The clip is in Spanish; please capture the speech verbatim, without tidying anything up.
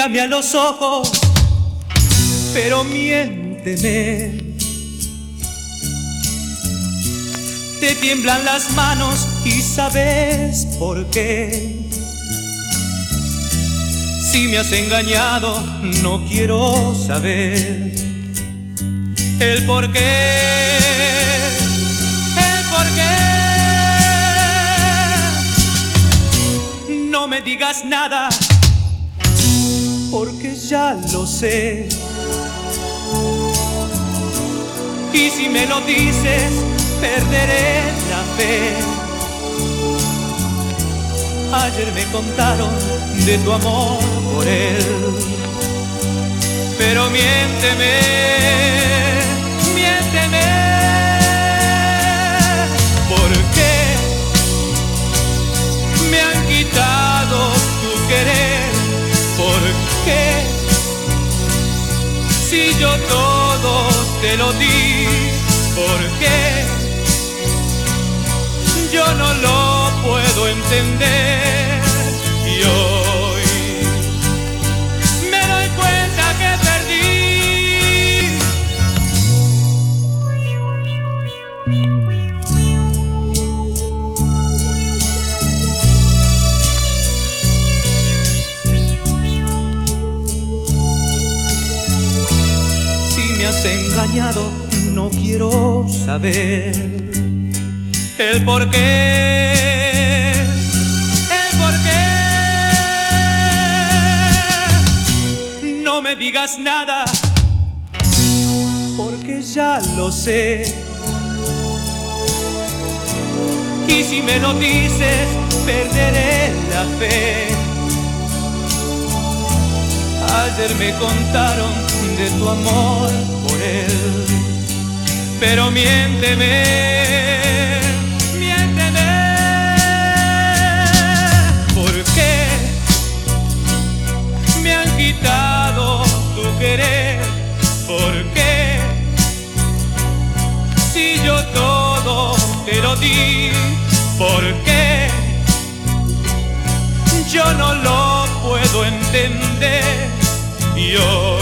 mírame a los ojos, pero miénteme. Te tiemblan las manos y sabes por qué. Si me has engañado, no quiero saber el por qué, el por qué. No me digas nada, porque ya lo sé. Y si me lo dices, perderé la fe. Ayer me contaron de tu amor por él, pero miénteme, miénteme. ¿Por qué me han quitado tu querer? ¿Por qué? Si yo todo te lo di, ¿por qué? Yo no lo puedo entender y hoy me doy cuenta que perdí. Si me has engañado, no quiero saber el por qué, el por qué. No me digas nada, porque ya lo sé. Y si me lo dices, perderé la fe. Ayer me contaron de tu amor por él, pero miénteme, miénteme. ¿Por qué me han quitado tu querer? ¿Por qué? Si yo todo te lo di, ¿por qué? Yo no lo puedo entender. Yo